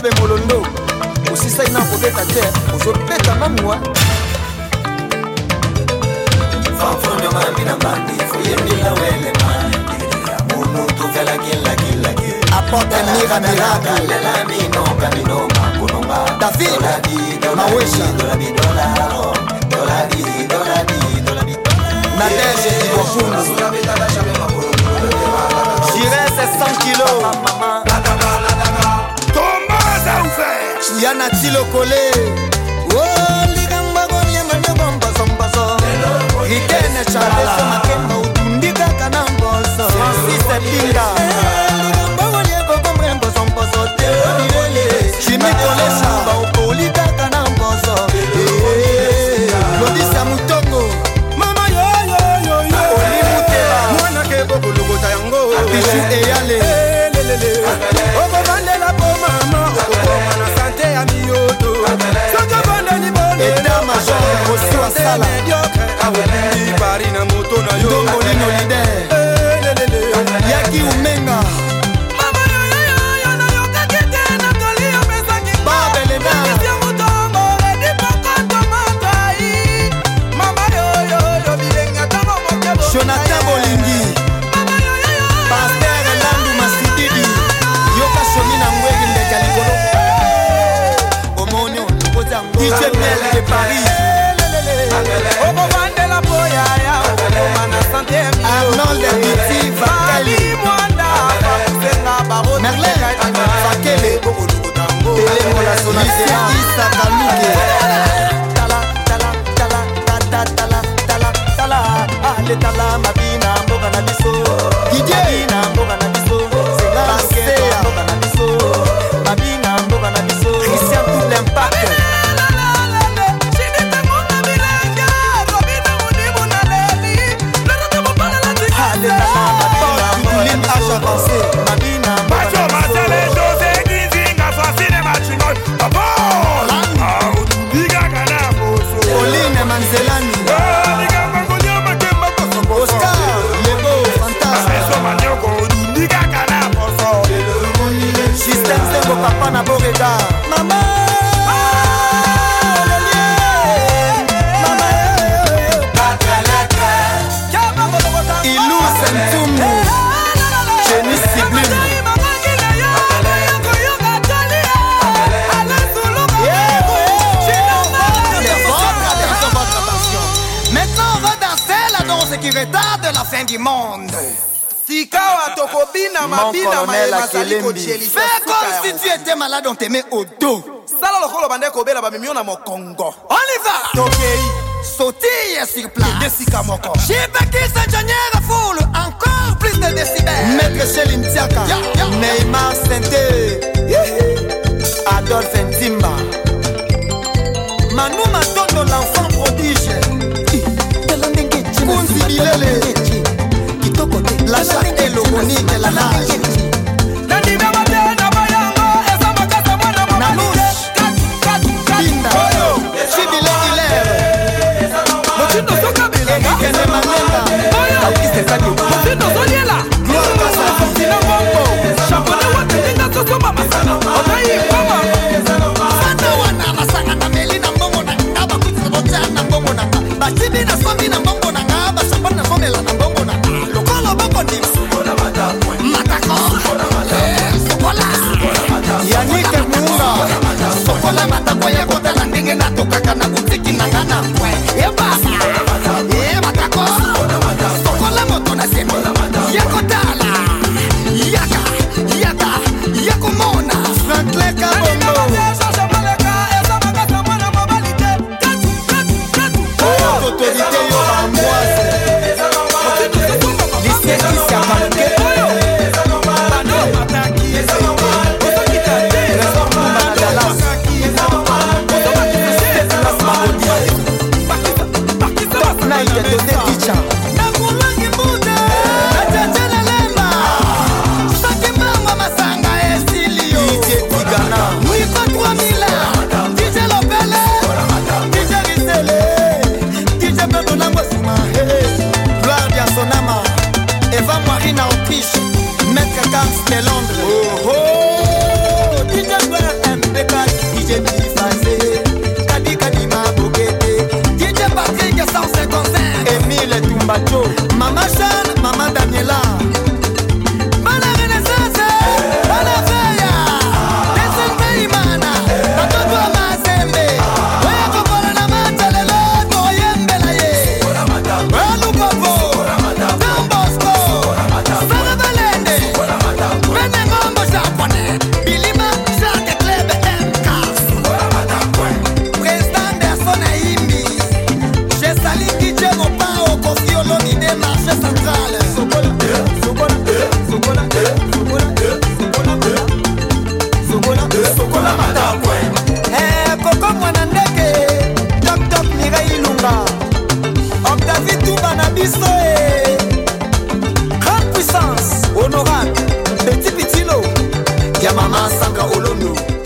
Kobe Molondo osisa ina kobeta te ozopeta mamwa Fanfono mami na mandi foyemila wele mandi Munutu fela kila apporte un miracle David Mawesha Nadège Iwafundu J'irai c'est 100 kilos Thomas a ouvert Yana Tilo Kole Oh ligamba gonyema nyabamba sambaso Rikene Charles Makemba utundika kanamboso Francis Pinga Ligamba gonyema komrembo sambaso Jimmy Kolesha Baopolika kanamboso Lodisa Mutongo Mama yo Olimutela Mwana kebo kulugota yango Abiju Eyale Oko vandela po mama Oko mana sante ya miyoto Soko vandeli bone Eda major Osi wa sala Aweli bari na moto na yo Dongo lino lide Yaki umenga Mama yo na yo kakete na toli yo pesaki Babele na Kisi ya mutongo Edi pokoto matai Mama yo bilenga tango mokebo Jonathan Bolingi Pasteur Landu Masididi Yoka Shomina Mwegi Ndeka Ligolo Omonyo DJ Mel de Paris Oko Vandela Boyaya Oko Mana Santé Arnold Biti Fakali Merlin Fakele Tele Mola Sonasia Issa Kaluke Tala Mabina Mboga na biso Mabina Mboga na biso Basea Mboga na biso Mabina Mboga na biso Christian tout l'impact Oline Manzelani Oscar Lebo Fantasme Système Zengo Papa na Boreda Mama Ilou Sentumbu Jenny Siblin Maintenant on va danser la danse qui retarde la fin du monde. Tikawa tokobina mabina masaliko jeli. Fais comme si tu étais malade, on te met au dos. Sala lokolo bande kobela ba mimio na mokongo. On y va. Tokei sautille sur place. Desika moko. Chibaki Saint-Janière foule encore plus de décibels. Maître Chéline Tiaka, Neymar Sente, Adolphe Ntimba, Manu Matondo l'enfant prodige. Kunzi Bilele, Lacha Elomonique la nage. Nanouche, Binda, Chibile Hilaire, Eric Ndemanenga, Gloire Kassa, Fana wana masanga na meli na mbongo na ngaba kutsa bocha na mbongo na batibi na sombi na mbongo na ngaba shabana na somela na mbongo na lokolo boko ni sukola matako sukola Yannick Munga sukola matako ya kotela ndenge na tokaka na butiki na ngana kwe ebasa matako sukola moto na sema ya kotala yaka yakomona Franklin Kabombo autorité yo Amboise lycée Issa Maluke Eva Marina Autriche, Maître Gans de Londres. Oh oh, DJ Maman Jeanne, maman Daniela. Mana Renaissance, mana Feya. Descende Imana, Natoto Mazembe. Oya Kopola na Matalelo, Noyembe na ye. Walu Popo, Tambosco, Sara Valende. Vene Ngombo Japonais, Bilima, Jacques Club MK. Président Derson Aimbi, j'ai sali DJ Mopao, Kofi Olomide, marché central. Sokola Matakwe. Koko Mwanandeke, Top Mireille Ilunga. Octavie Touba Nabiso. Grande puissance, honorable, petit pitilo. Yamama Sanga Olono.